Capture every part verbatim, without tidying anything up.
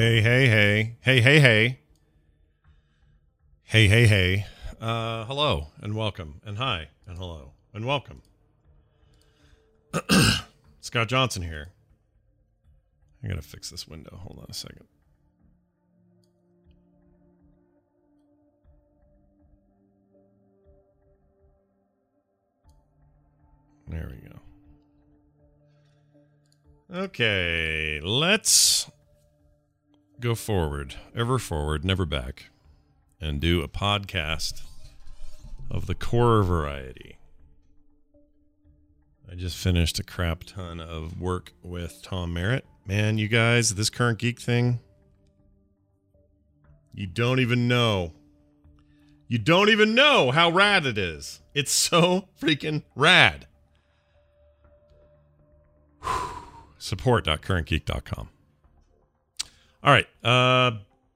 Hey, hey, hey. Hey, hey, hey. Hey, hey, hey. Uh, hello and welcome and hi and hello and welcome. Scott Johnson here. I gotta fix this window. Hold on a second. There we go. Okay, let's go forward, ever forward, never back, and do a podcast of the core variety. I just finished a crap ton of work with Tom Merritt. Man, you guys, this Current Geek thing, you don't even know. You don't even know how rad it is. It's so freaking rad. support dot current geek dot com. All right. Uh,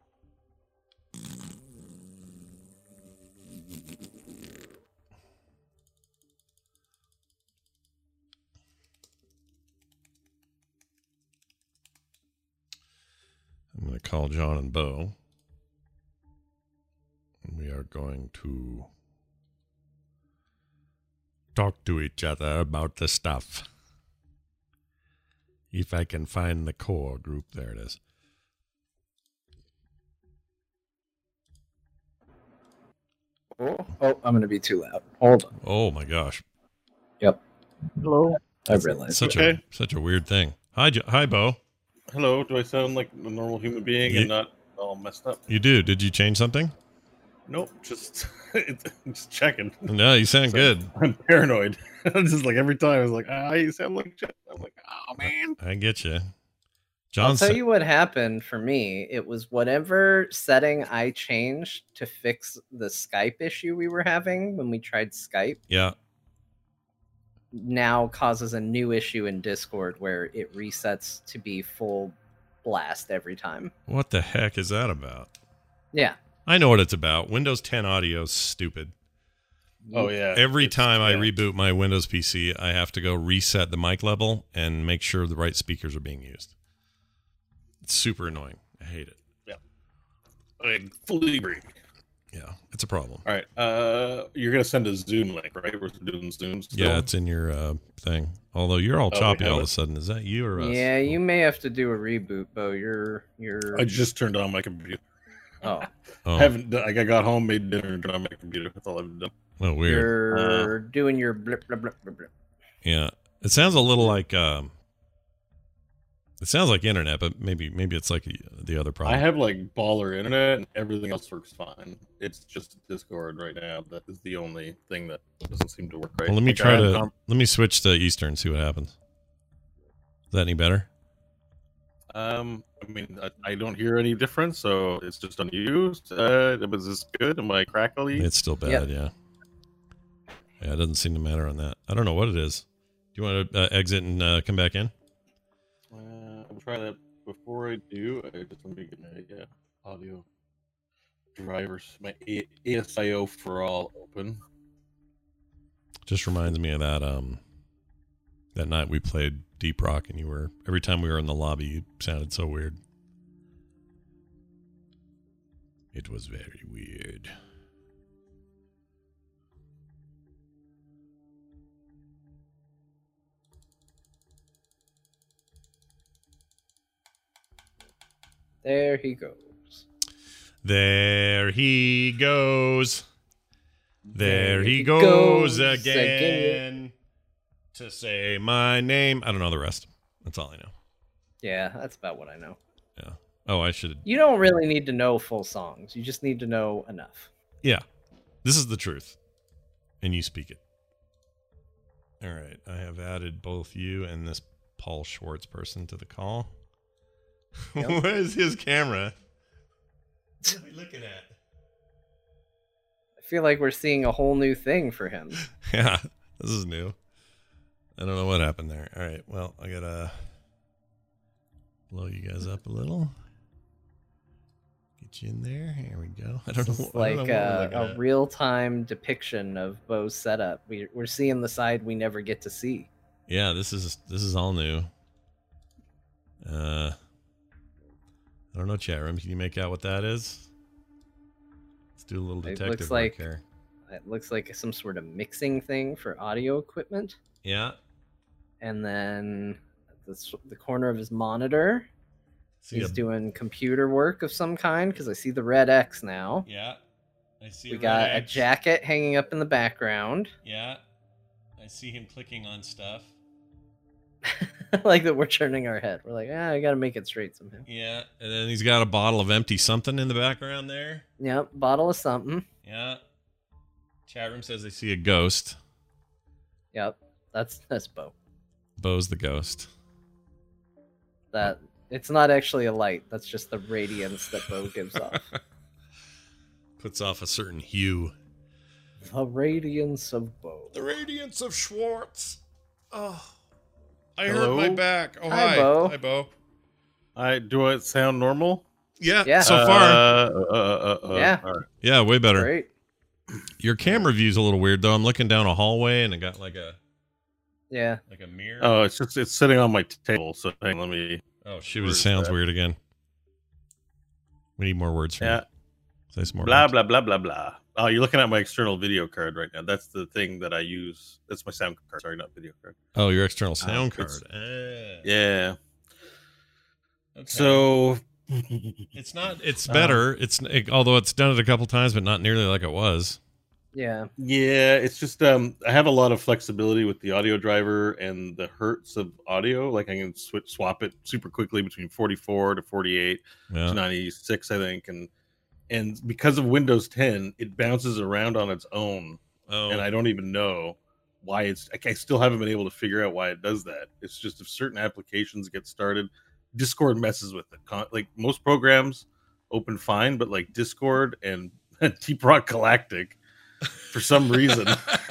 I'm going to call John and Bo. And we are going to talk to each other about the stuff. If I can find the core group. There it is. Oh, oh I'm going to be too loud. Hold on. Oh, my gosh. Yep. Hello. I realized. Such okay. a such a weird thing. Hi, jo- hi, Bo. Hello. Do I sound like a normal human being You- and not all messed up? You do. Did you change something? Nope. Just, it's, just checking. No, you sound So, good. I'm paranoid. I'm just like every time I was like, ah, you sound like shit. I'm like, oh man. I get you. I'll John, tell sa- you what happened for me. It was whatever setting I changed to fix the Skype issue we were having when we tried Skype yeah. now causes a new issue in Discord where it resets to be full blast every time. What the heck is that about? Yeah. I know what it's about. Windows ten audio's stupid. Oh yeah. Every It's- time I yeah. reboot my Windows P C, I have to go reset the mic level and make sure the right speakers are being used. It's super annoying. I hate it. I fully agree. Yeah, it's a problem. All right. Uh, you're gonna send a Zoom link, right? We're doing Zoom. Still? Yeah, it's in your uh, thing. Although you're all Oh, we choppy have all of it? a sudden. Is that you or us? Yeah, you may have to do a reboot, Bo. You're you're I just turned on my computer. oh Oh, I haven't. done- Like I got home, made dinner, and turned on my computer. That's all I've done. oh weird. you're doing your blip blip blip blip blip. Yeah, it sounds a little like um, it sounds like internet, but maybe maybe it's like the other problem. I have like baller internet, and everything else works fine. It's just Discord right now that is the only thing that doesn't seem to work right. well, let me Like, try I have to com- let me switch to Eastern, see what happens. Is that any better? um, I mean, I, I don't hear any difference, so it's just unused. Uh, was this good? Am I crackly? It's still bad, Yep. yeah. Yeah, it doesn't seem to matter on that. I don't know what it is. Do you want to uh, exit and uh, come back in? Uh, I'll try that. Before I do, I just let me get my yeah, audio drivers, my A- ASIO for all open. Just reminds me of that um that night we played Deep Rock, and you were every time we were in the lobby, you sounded so weird. It was very weird. There he goes. There he goes. There he he goes, goes again, again. to say my name. I don't know the rest. That's all I know. Yeah, that's about what I know. Yeah. Oh, I should. You don't really need to know full songs. You just need to know enough. Yeah. This is the truth. And you speak it. All right. I have added both you and this Paul Schwartz person to the call. Yep. Where is his camera? What are we looking at? I feel like we're seeing a whole new thing for him. Yeah, this is new. I don't know what happened there. All right. Well, I got to blow you guys up a little. Get you in there. Here we go. I don't This know. is I don't know like what we're a, looking a at. real-time depiction of Bo's setup. We, we're seeing the side we never get to see. Yeah, this is this is all new. Uh, I I don't know, chat room. Can you make out what that is? Let's do a little It detective looks work like- here. It looks like some sort of mixing thing for audio equipment. Yeah. And then the, s- the corner of his monitor, See he's a- doing computer work of some kind because I see the red X now. Yeah. I see. We a got red a X. jacket hanging up in the background. Yeah. I see him clicking on stuff. Like that we're turning our head. We're like, ah, I gotta make it straight somehow. Yeah. And then he's got a bottle of empty something in the background there. Yep, bottle of something. Yeah. Chat room says they see a ghost. Yep, that's that's Bo. Bo's the ghost. That it's not actually a light. That's just the radiance that Bo gives off. Puts off a certain hue. The radiance of Bo. The radiance of Schwartz. Oh. I Hello? hurt my back. Oh, Hi, hi. Bo. Hi, Bo. I do it sound normal? Yeah, Yeah. so Uh, far. uh, uh, uh, uh, Yeah. all right. Yeah, way better. Great. Your camera view's a little weird, though. I'm looking down a hallway, and it got like a Yeah. like a mirror. Oh, it's just it's sitting on my table. So hang on, let me. Oh, shoot. It Where's sounds that? weird again. We need more words from Yeah. you. Say some more Blah words. blah blah blah blah. Oh, you're looking at my external video card right now. That's the thing that I use. That's my sound card. Sorry, not video card. Oh, your external sound card. it's- Ah. Yeah. Okay. So. it's not. It's Uh, better. It's it, although it's done it a couple times, but not nearly like it was. Yeah. Yeah, it's just um I have a lot of flexibility with the audio driver and the hertz of audio. Like I can switch swap it super quickly between forty-four to forty-eight Yeah. to ninety-six, I think, and and because of Windows ten, it bounces around on its own, Oh. and I don't even know why it's. I, I still haven't been able to figure out why it does that. It's just if certain applications get started, Discord messes with it. Con- Like most programs open fine, but like Discord and Deep Rock Galactic, for some reason,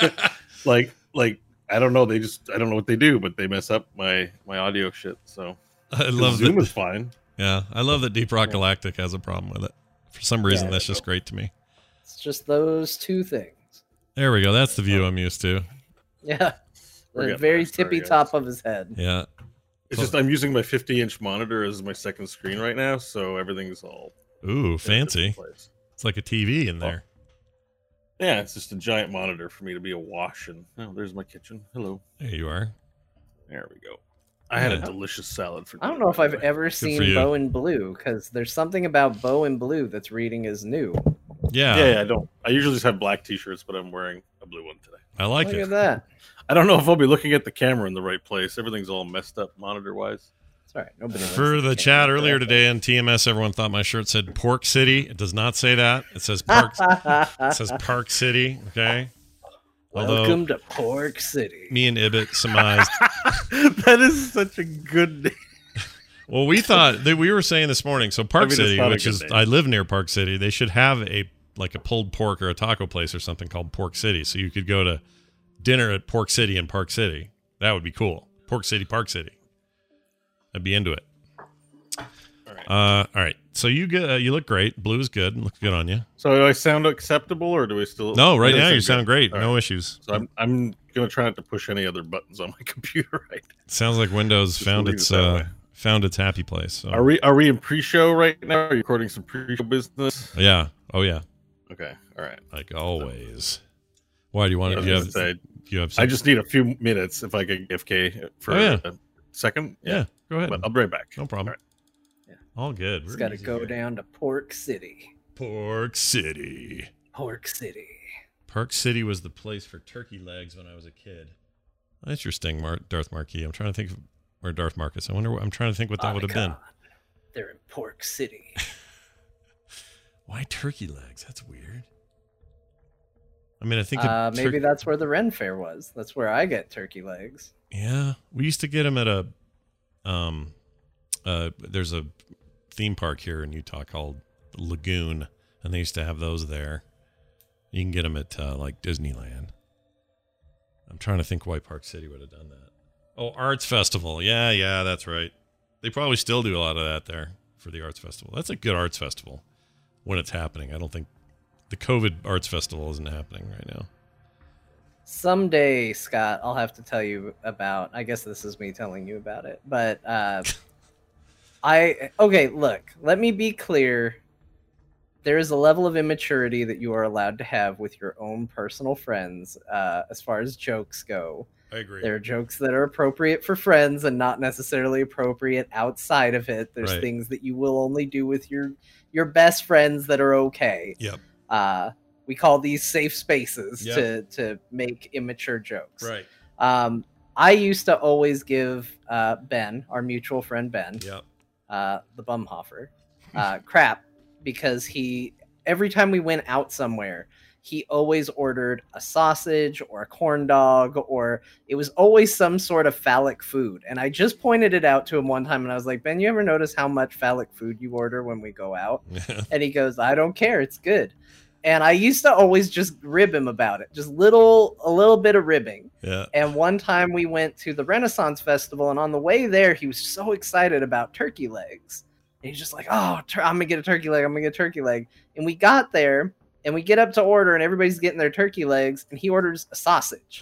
like like I don't know. They just I don't know what they do, but they mess up my my audio shit. So I love Zoom that. is fine. Yeah, I love that Deep Rock Galactic has a problem with it. For some reason, Yeah. that's just great to me. It's just those two things. There we go. That's the view I'm used to. Yeah. We're The getting very there. Sorry, tippy guys. top of his head. Yeah. It's just I'm using my fifty inch monitor as my second screen right now, so everything's all Ooh, in a different fancy. place. It's like a T V in there. Yeah, it's just a giant monitor for me to be awash. And oh, there's my kitchen. Hello, There you are. there we go. I had a Yeah. delicious salad for. I don't dinner, know if by I've the way. ever for seen you. Bo in Blue because there's something about Bo in Blue that's reading as new. Yeah, Yeah, yeah, I don't. I usually just have black t-shirts, but I'm wearing a blue one today. I like Look it. at that. I don't know if I'll be looking at the camera in the right place. Everything's all messed up monitor wise. Sorry, nobody. looks For at the camera chat earlier correctly. today in T M S, everyone thought my shirt said Pork City. It does not say that. It says Park. It says Park City. Okay. Although Welcome to Pork City. me and Ibit surmised. That is such a good name. Well, we thought that we were saying this morning. So Park I mean, it's City, not a which good is name. I live near Park City, they should have a like a pulled pork or a taco place or something called Pork City. So you could go to dinner at Pork City in Park City. That would be cool. Pork City, Park City. I'd be into it. All right. Uh, all right. So you get, uh, you look great. Blue's good. Looks good on you. So do I sound acceptable, or do I still? No, right I now you good. sound great. All No right. issues. So I'm I'm gonna try not to push any other buttons on my computer right now. Sounds like Windows Just found leave it its that uh, way. found its happy place. So. Are we are we in pre-show right now? Are you recording some pre-show business? Yeah. Oh yeah. Okay, all right. Like always. Why do you want I to? was Do you gonna have? say, Do you have? I just need a few minutes if I could F K for Oh, yeah. a second. yeah. Go ahead. But I'll be right back. No problem. All right. All good. It's We're got to easy go here. down to Pork City. Pork City. Pork City. Park City was the place for turkey legs when I was a kid. Interesting, Mar- Darth Marquis. I'm trying to think of, or Darth Marcus. I wonder. What, I'm trying to think what that would have been. Icon. They're in Pork City. Why turkey legs? That's weird. I mean, I think. a Uh, maybe tur- that's where the Ren Fair was. That's where I get turkey legs. Yeah, we used to get them at a. Um, uh, there's a theme park here in Utah called Lagoon, and they used to have those there. You can get them at uh, like Disneyland. I'm trying to think why Park City would have done that. Oh, Arts Festival. Yeah, yeah, that's right. They probably still do a lot of that there for the Arts Festival. That's a good Arts Festival when it's happening. I don't think the COVID Arts Festival isn't happening right now. Someday, Scott, I'll have to tell you about. I guess this is me telling you about it, but uh, I okay, look, let me be clear. There is a level of immaturity that you are allowed to have with your own personal friends, uh, as far as jokes go. I agree. There are jokes that are appropriate for friends and not necessarily appropriate outside of it. There's Right. things that you will only do with your your best friends that are okay. Yep. Uh, we call these safe spaces Yep. to to make immature jokes. Right. Um, I used to always give uh, Ben, our mutual friend Ben, Yep. uh, the Bumhofer, uh, crap because he every time we went out somewhere, he always ordered a sausage or a corn dog, or it was always some sort of phallic food. And I just pointed it out to him one time, and I was like, Ben, you ever notice how much phallic food you order when we go out? And he goes, I don't care, it's good. And I used to always just rib him about it, just little a little bit of ribbing. Yeah. And one time we went to the Renaissance Festival, and on the way there, he was so excited about turkey legs. And he's just like, oh, tur- I'm going to get a turkey leg. I'm going to get a turkey leg. And we got there, and we get up to order, and everybody's getting their turkey legs, and he orders a sausage.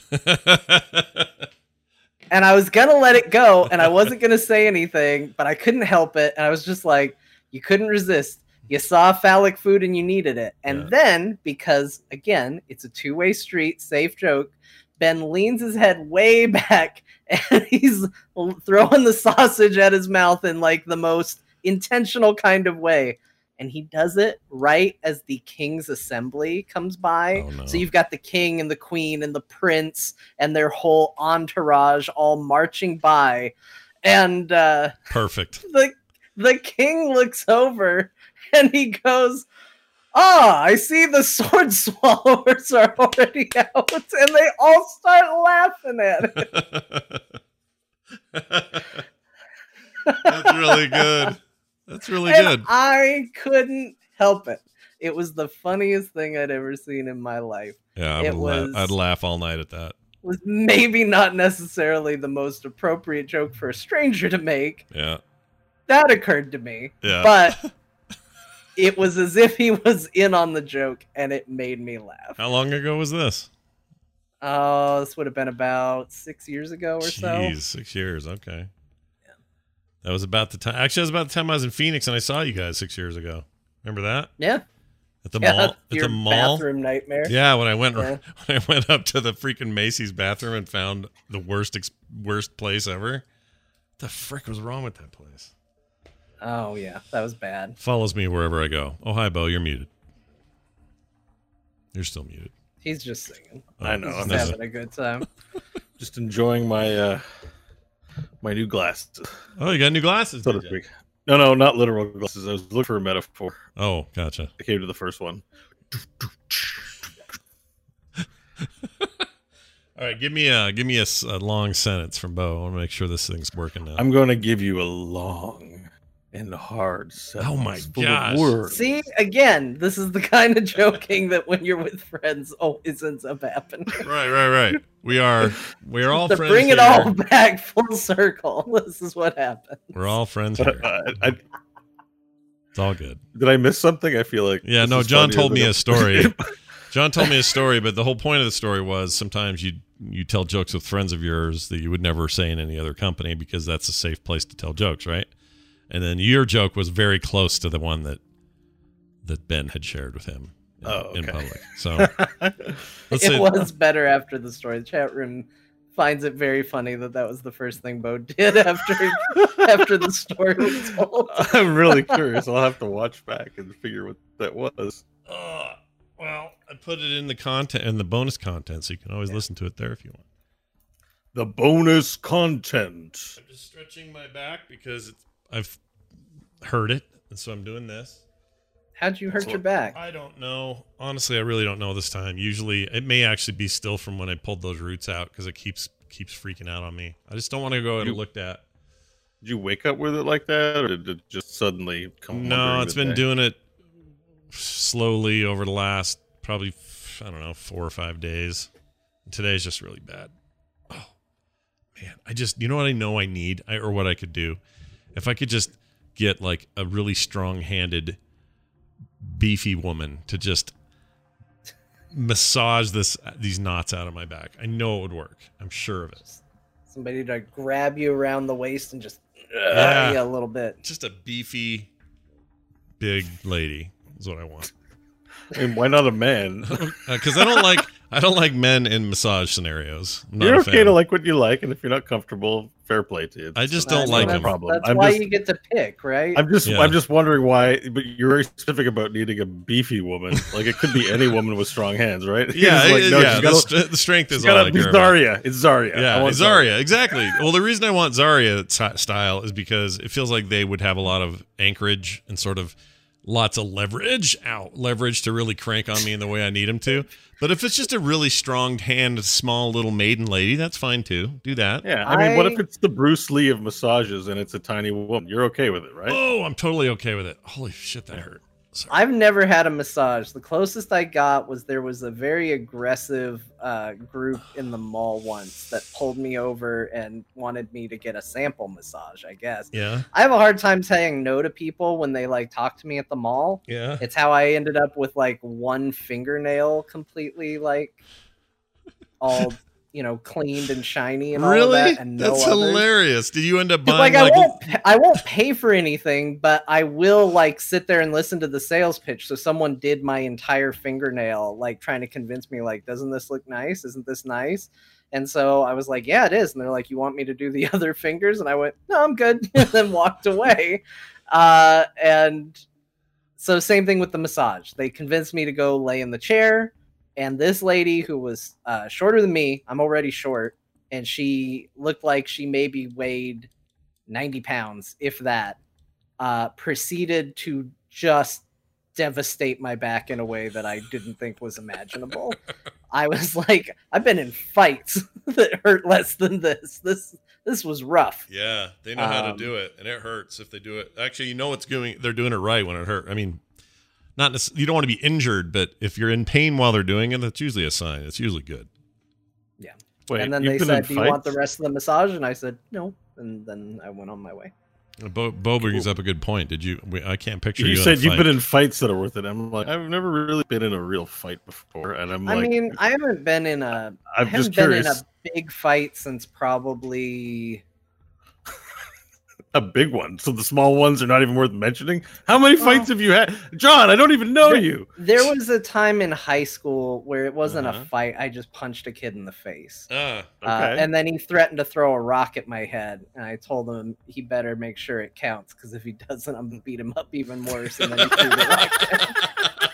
And I was going to let it go, and I wasn't going to say anything, but I couldn't help it. And I was just like, you couldn't resist. You saw phallic food, and you needed it. And Yeah. then, because, again, it's a two-way street, safe joke, Ben leans his head way back, and he's throwing the sausage at his mouth in, like, the most intentional kind of way. And he does it right as the king's assembly comes by. Oh, no. So you've got the king and the queen and the prince and their whole entourage all marching by. And uh, Perfect. the the king looks over and he goes, ah, I see the sword swallowers are already out. And they all start laughing at it. That's really good. That's really And good. I couldn't help it. It was the funniest thing I'd ever seen in my life. Yeah, I it would laugh. was- I'd laugh all night at that. It was maybe not necessarily the most appropriate joke for a stranger to make. Yeah. That occurred to me. Yeah. But it was as if he was in on the joke, and it made me laugh. How long ago was this? Oh, this would have been about six years ago or so. Jeez, six years. Okay. That was about the time. Actually, that was about the time I was in Phoenix and I saw you guys six years ago. Remember that? Yeah. At the Yeah, mall. At your the mall. bathroom nightmare. Yeah, when I went Yeah. when I went up to the freaking Macy's bathroom and found the worst ex- worst place ever. What the frick was wrong with that place? Oh, yeah. That was bad. Follows me wherever I go. Oh, hi, Bo. You're muted. You're still muted. He's just singing. I know. He's I'm just just, having a good time. just enjoying my uh my new glasses, Oh, you got new glasses. so to did you? speak. No, no, not literal glasses. I was looking for a metaphor. Oh, gotcha. I came to the first one. All right, give me a give me a, s- a long sentence from Bo. I want to make sure this thing's working now. I'm going to give you a long and hard sentence. Oh my full of gosh. words. See, again, this is the kind of joking that when you're with friends always ends up happening. Right, right, right. We are we are all To friends. bring it here. all back full circle, this is what happened. We're all friends here. Uh, I, It's all good. did I miss something? I feel like Yeah, this no, is John funnier told than me it- a story. John told me a story, but the whole point of the story was sometimes you you tell jokes with friends of yours that you would never say in any other company because that's a safe place to tell jokes, right? And then your joke was very close to the one that that Ben had shared with him in, Oh, in okay. public. So let's It say was better after the story. The chat room finds it very funny that that was the first thing Bo did after after the story was told. I'm really curious. I'll have to watch back and figure what that was. Uh, well, I put it in the content in the bonus content, so you can always listen to it there if you want. The bonus content. I'm just stretching my back because it's, I've heard it, and so I'm doing this. How'd you hurt So- your back? I don't know. Honestly, I really don't know this time. Usually, it may actually be still from when I pulled those roots out because it keeps keeps freaking out on me. I just don't want to go and You- looked at. Did you wake up with it like that, or did it just suddenly come? No, during it's the been day? doing it slowly over the last probably I don't know four or five days. Today's just really bad. Oh man, I just you know what I know I need I, or what I could do if I could just get like a really strong-handed, beefy woman to just massage this these knots out of my back. I know it would work. I'm sure of it. Somebody to grab you around the waist and just Yeah. yeah, a little bit. Just a beefy, big lady is what I want. I mean, why not a man? Because I don't like I don't like men in massage scenarios. I'm not You're a okay fan. to like what you like, and if you're not comfortable, fair play to you. I just I don't mean, like that's, him. problem. That's I'm why just- you get to pick, right? I'm just Yeah. I'm just wondering why, but you're very specific about needing a beefy woman. Like it could be any woman with strong hands, right? Yeah, It's like, it- no, yeah. she's The, gotta- st- the strength she's is all gotta I be care about. Zarya. It's Zarya. I Yeah, want Zarya, exactly. Well, the reason I want Zarya t- style is because it feels like they would have a lot of anchorage and sort of lots of leverage out leverage to really crank on me in the way I need them to. But if it's just a really strong hand, small little maiden lady, that's fine too. Do that. Yeah, I mean, what I- if it's the Bruce Lee of massages and it's a tiny woman? You're okay with it, right? Oh, I'm totally okay with it. Holy shit, that hurt. Sorry. I've never had a massage. The closest I got was there was a very aggressive uh, group in the mall once that pulled me over and wanted me to get a sample massage, I guess. Yeah, I have a hard time saying no to people when they like talk to me at the mall. yeah. It's how I ended up with like one fingernail completely like all, you know, cleaned and shiny and all of Really? that, and no That's others. hilarious. Did you end up 'Cause, buying like, like? I won't, I won't pay for anything, but I will like sit there and listen to the sales pitch. So someone did my entire fingernail, like trying to convince me, like, doesn't this look nice? Isn't this nice? And so I was like, yeah, it is. And they're like, you want me to do the other fingers? And I went, no, I'm good. And then walked away. Uh, and so same thing with the massage. They convinced me to go lay in the chair. And this lady who was uh, shorter than me, I'm already short, and she looked like she maybe weighed ninety pounds, if that, uh, proceeded to just devastate my back in a way that I didn't think was imaginable. I was like, I've been in fights that hurt less than this. This this was rough. Yeah, they know how to Um, do it, and it hurts if they do it. Actually, you know it's doing. They're doing it right when it hurt. I mean, not necess- you don't want to be injured, but if you're in pain while they're doing it, that's usually a sign. It's usually good. Wait, and then you've they been said, in do you want the fights? rest of the massage? And I said, no. And then I went on my way. Bo, Bo brings up a good point. Did you? we- I can't picture you. You in said a you've fight. been in fights that are worth it. I'm like, I've never really been in a real fight before, and I'm I like, mean, I haven't been in a I I'm haven't just been curious. in a big fight since probably A big one. So the small ones are not even worth mentioning. How many Well- fights have you had, John? I don't even know There- you. there was a time in high school where it wasn't Uh-huh. a fight. I just punched a kid in the face. Ah, Uh, Okay. and then he threatened to throw a rock at my head. And I told him he better make sure it counts, because if he doesn't, I'm going to beat him up even worse. And then he threw the rock.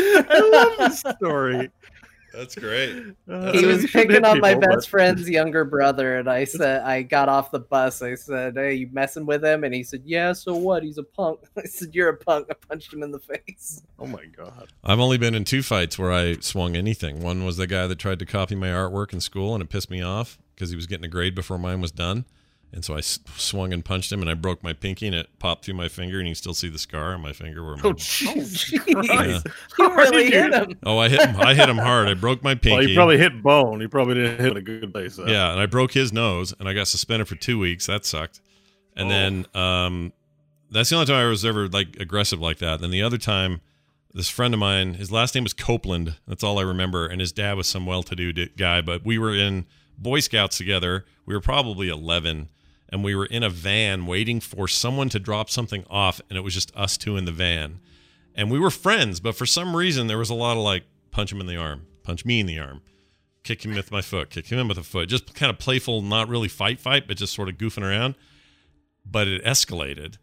I love this story. that's great. Uh, He I mean, was you shouldn't picking hit on my people, best but- friend's younger brother, and I said, I got off the bus. I said, hey, you messing with him? And he said, yeah, so what? He's a punk. I said, you're a punk. I punched him in the face. Oh my god. I've only been in two fights where I swung anything. One was the guy that tried to copy my artwork in school, and it pissed me off because he was getting a grade before mine was done. And so I s- swung and punched him, and I broke my pinky, and it popped through my finger, and you can still see the scar on my finger. Where my, Oh Jesus Jeez. Christ. You How really did hit you- him. oh, I hit him. I hit him hard. I broke my pinky. Well, you probably hit bone. You probably didn't hit in a good place. Though. Yeah, and I broke his nose, and I got suspended for two weeks. That sucked. And Oh. then um, that's the only time I was ever like aggressive like that. Then the other time, this friend of mine, his last name was Copeland. That's all I remember. And his dad was some well-to-do d- guy. But we were in Boy Scouts together. We were probably eleven, and we were in a van waiting for someone to drop something off, and it was just us two in the van. And we were friends, but for some reason there was a lot of like punch him in the arm, punch me in the arm, kick him with my foot, kick him with a foot, just kind of playful, not really fight fight, but just sort of goofing around. But it escalated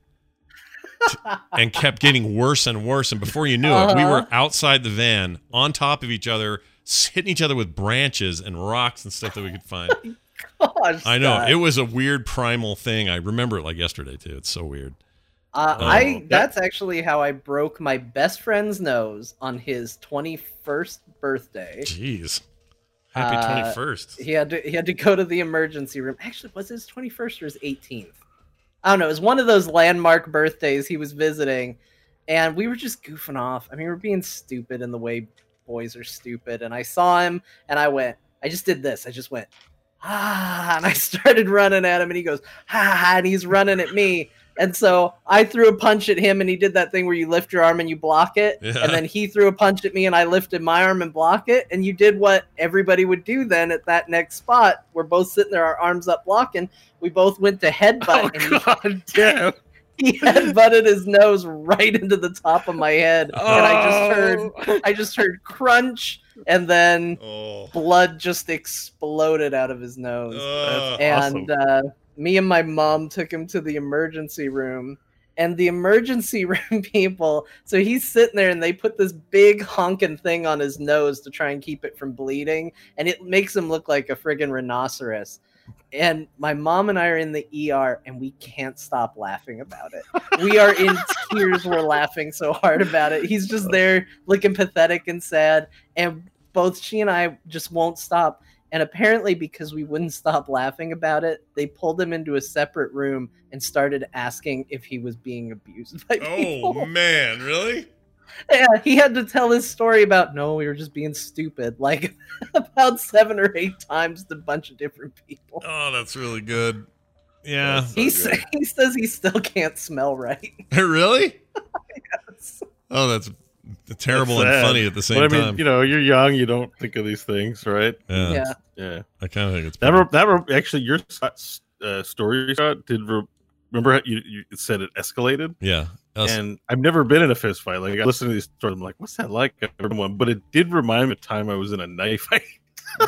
to- and kept getting worse and worse. And before you knew it, we Uh-huh. were outside the van on top of each other, hitting each other with branches and rocks and stuff that we could find. Gosh, I know. Scott. It was a weird primal thing. I remember it like yesterday too. It's so weird. Uh, Oh, I that- that's actually how I broke my best friend's nose on his twenty-first birthday. Jeez. Happy Uh, twenty-first. He had to he had to go to the emergency room. Actually, was it his twenty-first or his eighteenth? I don't know. It was one of those landmark birthdays he was visiting, and we were just goofing off. I mean, we were being stupid in the way boys are stupid. And I saw him, and I went. I just did this. I just went, ah, and I started running at him, and he goes, ha, and he's running at me. And so I threw a punch at him, and he did that thing where you lift your arm and you block it. Yeah. And then he threw a punch at me, and I lifted my arm and block it. And you did what everybody would do then at that next spot. We're both sitting there, our arms up blocking. We both went to headbutt. Oh, and he, God damn. he headbutted his nose right into the top of my head. Oh. And I just heard I just heard crunch, and then Oh. blood just exploded out of his nose. Uh, And uh, me and my mom took him to the emergency room, and the emergency room people, so he's sitting there and they put this big honking thing on his nose to try and keep it from bleeding, and it makes him look like a friggin' rhinoceros. And my mom and I are in the E R, and we can't stop laughing about it. We are in tears. We're laughing so hard about it. He's just there looking pathetic and sad, and both she and I just won't stop. And apparently, because we wouldn't stop laughing about it, they pulled him into a separate room and started asking if he was being abused by people. Oh man, really? Yeah, he had to tell his story about, no, we were just being stupid, like about seven or eight times to a bunch of different people. Oh, that's really good. Yeah. That's He, so sa- good. he says he still can't smell right. Really? Yes. Oh, that's terrible That's and sad. funny at the same But I mean, time. you know, you're young, you don't think of these things, right? yeah. Yeah. Yeah. I kind of think it's That pretty- re- that re- actually your uh, story, Scott, did re- remember how you, you said it escalated? yeah. Us- And I've never been in a fist fight. Like I listen to these stories, I'm like, what's that like? I've never been one, but it did remind me of a time I was in a knife fight. Whoa!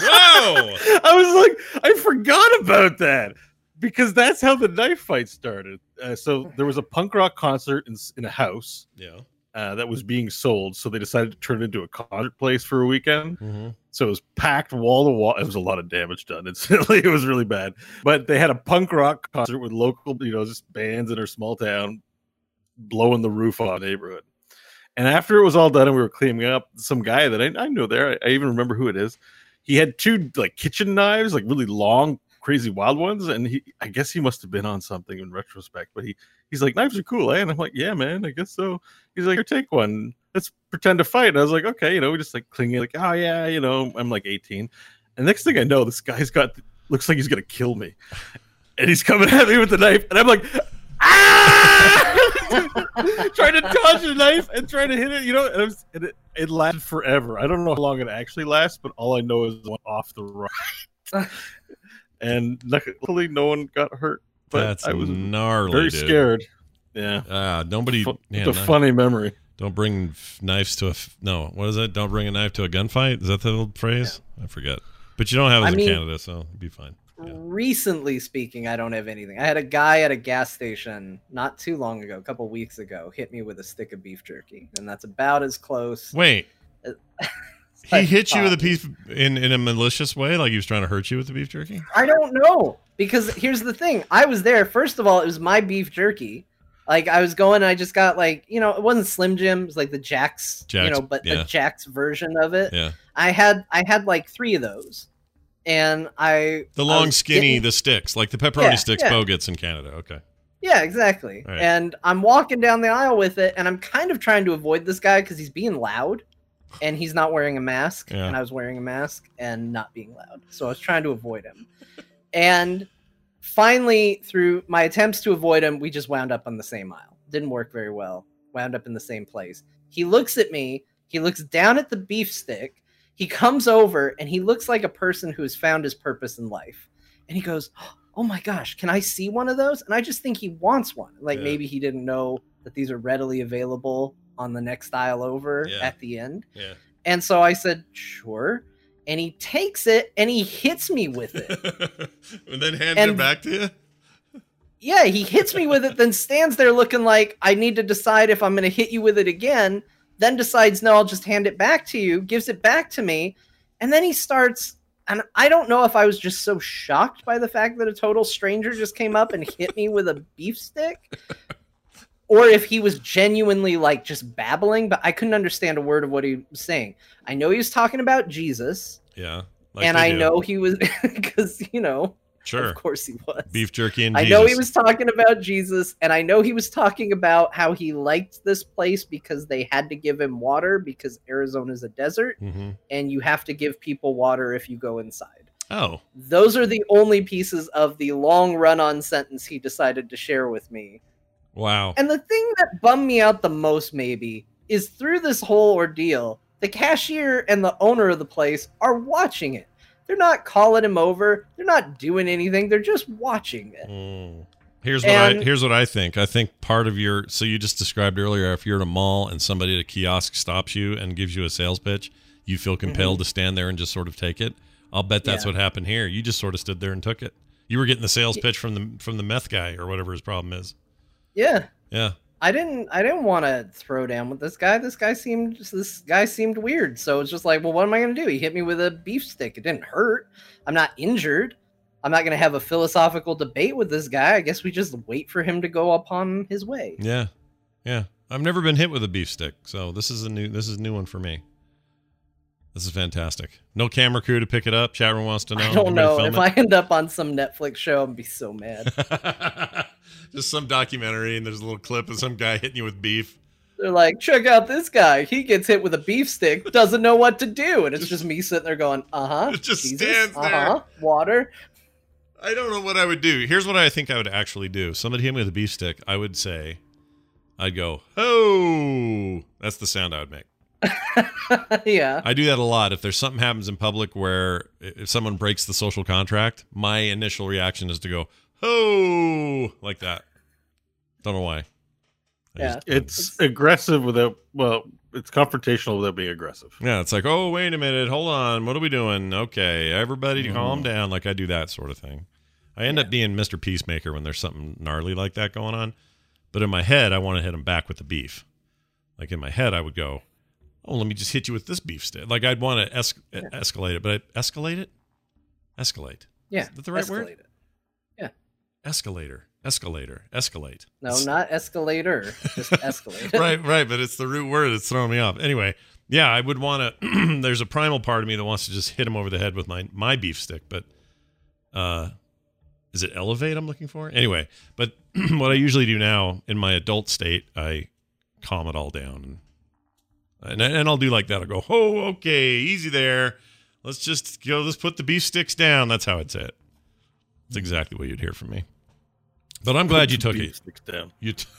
I was like, I forgot about that because that's how the knife fight started. Uh, so there was a punk rock concert in, in a house Yeah. uh, that was being sold. So they decided to turn it into a concert place for a weekend. Mm-hmm. So it was packed wall to wall. It was a lot of damage done. Instantly, it was really bad. But they had a punk rock concert with local, you know, just bands in our small town, blowing the roof off the neighborhood. And after it was all done and we were cleaning up, some guy that I, I know there, I, I even remember who it is. He had two like kitchen knives, like really long, crazy wild ones. And he, I guess he must have been on something in retrospect. But he, he's like, knives are cool, eh? And I'm like, yeah, man, I guess so. He's like, here, take one. Let's pretend to fight. And I was like, okay, you know, we just like clinging, like, oh yeah, you know, I'm like eighteen. And next thing I know, this guy's got looks like he's gonna kill me, and he's coming at me with the knife, and I'm like, ah! Trying to dodge the knife and trying to hit it, you know. And, it, was, and it, it lasted forever. I don't know how long it actually lasts, but all I know is it went off the right. And luckily, no one got hurt. But That's I was gnarly. very dude. scared. Yeah, Ah, nobody. Fu- yeah, it's a no- funny memory. Don't bring f- knives to a. F- no, what is that? Don't bring a knife to a gunfight. Is that the old phrase? I forget. But you don't have it I in mean- Canada, so it'll be fine. Yeah. Recently speaking, I don't have anything. I had a guy at a gas station not too long ago, a couple weeks ago, hit me with a stick of beef jerky, and that's about as close. Wait, as he I hit you with a thought. piece in in a malicious way, like he was trying to hurt you with the beef jerky. I don't know, because here's the thing. I was there. First of all, it was my beef jerky. Like, I was going, I just got, like, you know, it wasn't Slim Jim, it was like the Jack's, you Jack's, know, but yeah. the Jack's version of it. Yeah, I had, I had like three of those, and I the I long, was skinny, getting- the sticks, like the pepperoni Yeah, sticks yeah. Bo gets in Canada. Okay. Yeah, exactly. Right. And I'm walking down the aisle with it, and I'm kind of trying to avoid this guy because he's being loud, and he's not wearing a mask, Yeah. and I was wearing a mask and not being loud, so I was trying to avoid him. And finally, through my attempts to avoid him, we just wound up on the same aisle. Didn't work very well. Wound up in the same place. He looks at me. He looks down at the beef stick. He comes over, and he looks like a person who has found his purpose in life. And he goes, oh my gosh, can I see one of those? And I just think he wants one. Like, Yeah. maybe he didn't know that these are readily available on the next aisle over Yeah. at the end. Yeah. And so I said, sure. And he takes it and he hits me with it. And then hands And- it back to you. Yeah, he hits me with it, then stands there looking like I need to decide if I'm going to hit you with it again. Then decides, no, I'll just hand it back to you, gives it back to me. And then he starts, and I don't know if I was just so shocked by the fact that a total stranger just came up and hit me with a beef stick, or if he was genuinely like just babbling, but I couldn't understand a word of what he was saying. I know he was talking about Jesus, Yeah. like and they I do. know he was, because, you know, Sure. of course he was. Beef jerky and I Jesus. know he was talking about Jesus, and I know he was talking about how he liked this place because they had to give him water because Arizona's a desert, hmm and you have to give people water if you go inside. Oh. Those are the only pieces of the long run-on sentence he decided to share with me. Wow. And the thing that bummed me out the most, maybe, is through this whole ordeal, the cashier and the owner of the place are watching it. They're not calling him over. They're not doing anything. They're just watching it. Mm. Here's what And- I here's what I think. I think part of your so you just described earlier, if you're at a mall and somebody at a kiosk stops you and gives you a sales pitch, you feel compelled to stand there and just sort of take it. I'll bet that's Yeah. what happened here. You just sort of stood there and took it. You were getting the sales pitch from the from the meth guy or whatever his problem is. Yeah. Yeah. I didn't I didn't want to throw down with this guy. This guy seemed this guy seemed weird. So it's just like, well, what am I going to do? He hit me with a beef stick. It didn't hurt. I'm not injured. I'm not going to have a philosophical debate with this guy. I guess we just wait for him to go upon his way. Yeah. Yeah. I've never been hit with a beef stick, so this is a new this is a new one for me. This is fantastic. No camera crew to pick it up. Chat room wants to know. I don't You gonna know. film If it? I end up on some Netflix show, I'd be so mad. Just some documentary, and there's a little clip of some guy hitting you with beef. They're like, check out this guy. He gets hit with a beef stick, doesn't know what to do. And it's just me sitting there going, uh-huh. It just Jesus, stands there. uh-huh. Water. I don't know what I would do. Here's what I think I would actually do. If somebody hit me with a beef stick, I would say, I'd go, ho! That's the sound I would make. Yeah. I do that a lot. If there's something happens in public where if someone breaks the social contract, my initial reaction is to go, ho! Like that. Don't know why. I Yeah. just- It's aggressive without, well, it's confrontational without being aggressive. Yeah, it's like, oh, wait a minute, hold on, what are we doing? Okay, everybody Mhm. calm down. Like I do that sort of thing. I end Yeah. up being Mister Peacemaker when there's something gnarly like that going on. But in my head, I want to hit him back with the beef. Like in my head, I would go, oh, let me just hit you with this beef stick. Like I'd want to es- escalate it, but I'd escalate it? Escalate. Yeah. Is that the right word? Escalate it. Escalator. Escalator. Escalate. No, not escalator. Just escalate. right, right, but it's the root word that's throwing me off. Anyway, yeah, I would want to. There's a primal part of me that wants to just hit him over the head with my my beef stick, but uh, is it elevate I'm looking for? Anyway, but what I usually do now in my adult state, I calm it all down, and and, and I'll do like that. I'll go, oh, okay, easy there. Let's just go. Let's put the beef sticks down. That's how I'd say it. It's exactly what you'd hear from me. But I'm glad you took Beef it. sticks down. You. T-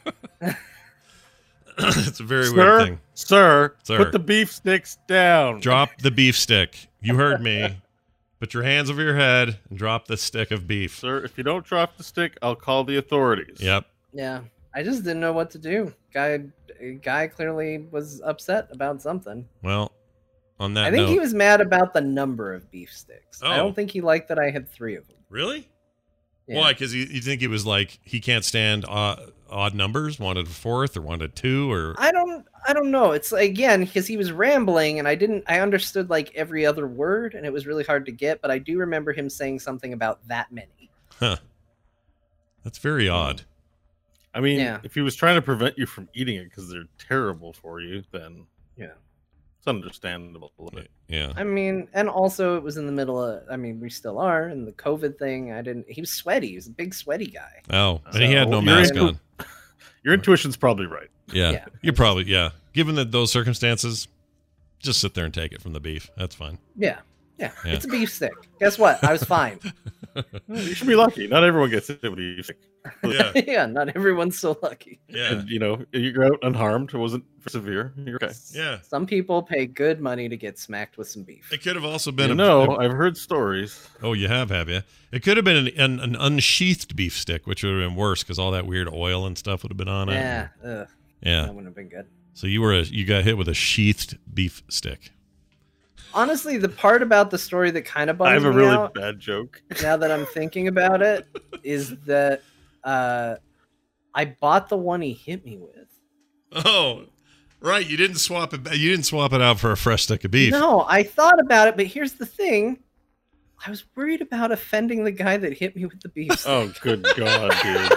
it's a very Sir, weird thing. sir, Sir. put the beef sticks down. Drop the beef stick. You heard me. Put your hands over your head and drop the stick of beef. Sir, if you don't drop the stick, I'll call the authorities. Yep. Yeah. I just didn't know what to do. Guy guy clearly was upset about something. Well, on that I think note, he was mad about the number of beef sticks. I Oh. don't think he liked that I had three of them. really? Yeah. Why? Because you, you think he was like he can't stand odd, odd numbers, wanted a fourth or wanted two or I don't I don't know. It's again because he was rambling and I didn't I understood like every other word and it was really hard to get, but I do remember him saying something about that many. huh? That's very odd. I mean, Yeah. if he was trying to prevent you from eating it because they're terrible for you, then Yeah. it's understandable. a little bit. Yeah. I mean, and also it was in the middle of I mean, we still are in the COVID thing. I didn't he was sweaty. He was a big sweaty guy. Oh, and he had no So, mask you're- on. Your intuition's probably right. Yeah. Yeah. You're probably yeah. Given that those circumstances, just sit there and take it from the beef. That's fine. Yeah. Yeah. Yeah. It's a beef stick. Guess what? I was fine. You should be lucky. Not everyone gets it with a beef stick. Yeah. Yeah, not everyone's so lucky. Yeah. And, you know, you're out unharmed. It wasn't severe. You're okay. Yeah. Some people pay good money to get smacked with some beef. It could have also been You a know, I've heard stories. Oh, you have, have you? It could have been an, an, an unsheathed beef stick, which would have been worse because all that weird oil and stuff would have been on it. Yeah, ugh, Yeah. that wouldn't have been good. So you were a, you got hit with a sheathed beef stick. Honestly, the part about the story that kind of bums I have a me really out, bad joke. now that I'm thinking about it, is that uh, I bought the one he hit me with. Oh, right. You didn't swap it. You didn't swap it out for a fresh stick of beef. No, I thought about it, but here's the thing. I was worried about offending the guy that hit me with the beef stick. Oh, good God, dude.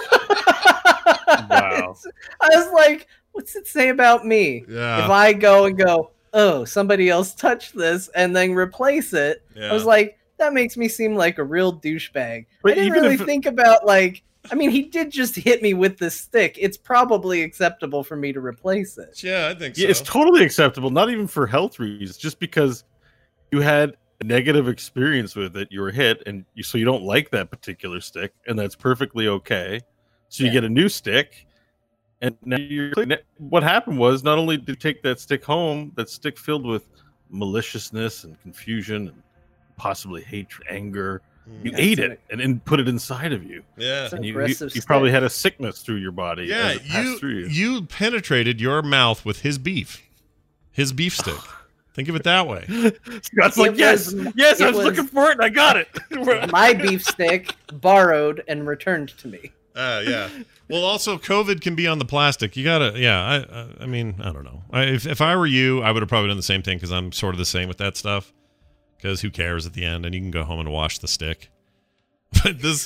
Wow. I was like, what's it say about me? Yeah. If I go and go, oh, somebody else touched this and then replace it, Yeah. I was like, that makes me seem like a real douchebag. But I didn't even really if- think about like, I mean, he did just hit me with this stick. It's probably acceptable for me to replace it. Yeah, I think so. Yeah, it's totally acceptable, not even for health reasons, just because you had a negative experience with it, you were hit, and you, so you don't like that particular stick, and that's perfectly okay. So you Yeah. get a new stick, and now you're. What happened was not only did you take that stick home, that stick filled with maliciousness and confusion and possibly hatred, anger. You Yeah, ate it's it and then put it inside of you. Yeah. It's an And you, you, aggressive you probably stick. had a sickness through your body. Yeah, as it passed you, through you. you penetrated your mouth with his beef. His beef stick. Think of it that way. Scott's like, It yes, was- yes, I it was, was- looking for it and I got it. My beef stick borrowed and returned to me. Uh, yeah. Well, also, COVID can be on the plastic. You gotta, yeah. I, I, I mean, I don't know. I, if if I were you, I would have probably done the same thing because I'm sort of the same with that stuff. Because who cares at the end, and you can go home and wash the stick. But this,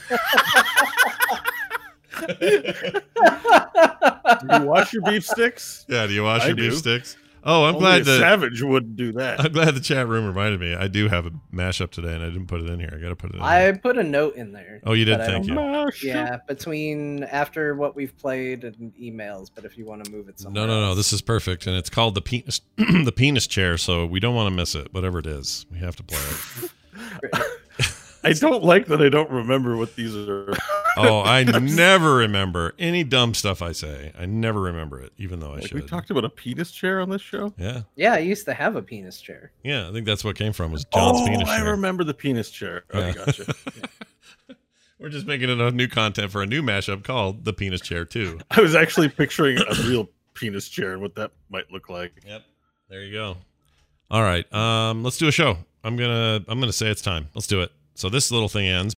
Do you wash your beef sticks? yeah. Do you wash I your do. beef sticks? Oh, I'm Only glad a that Savage wouldn't do that. I'm glad the chat room reminded me. I do have a mashup today, and I didn't put it in here. I got to put it in. I here. put a note in there. Oh, you did. but I Thank don't- you. Yeah, between after what we've played and emails, but if you want to move it somewhere No, no, no. else. This is perfect, and it's called the penis, the penis chair. So we don't want to miss it. Whatever it is, we have to play it. I don't like that I don't remember what these are. Oh, I never remember any dumb stuff I say. I never remember it, even though I Like, should. we talked about a penis chair on this show. Yeah, Yeah, I used to have a penis chair. yeah. I think that's what came from was John's oh, penis I chair. remember the penis chair. Okay, Yeah. gotcha. We're just making enough new content for a new mashup called the penis chair too. I was actually picturing a real penis chair and what that might look like. Yep. There you go. All right. Um, let's do a show. I'm gonna I'm gonna say it's time. Let's do it. So this little thing ends.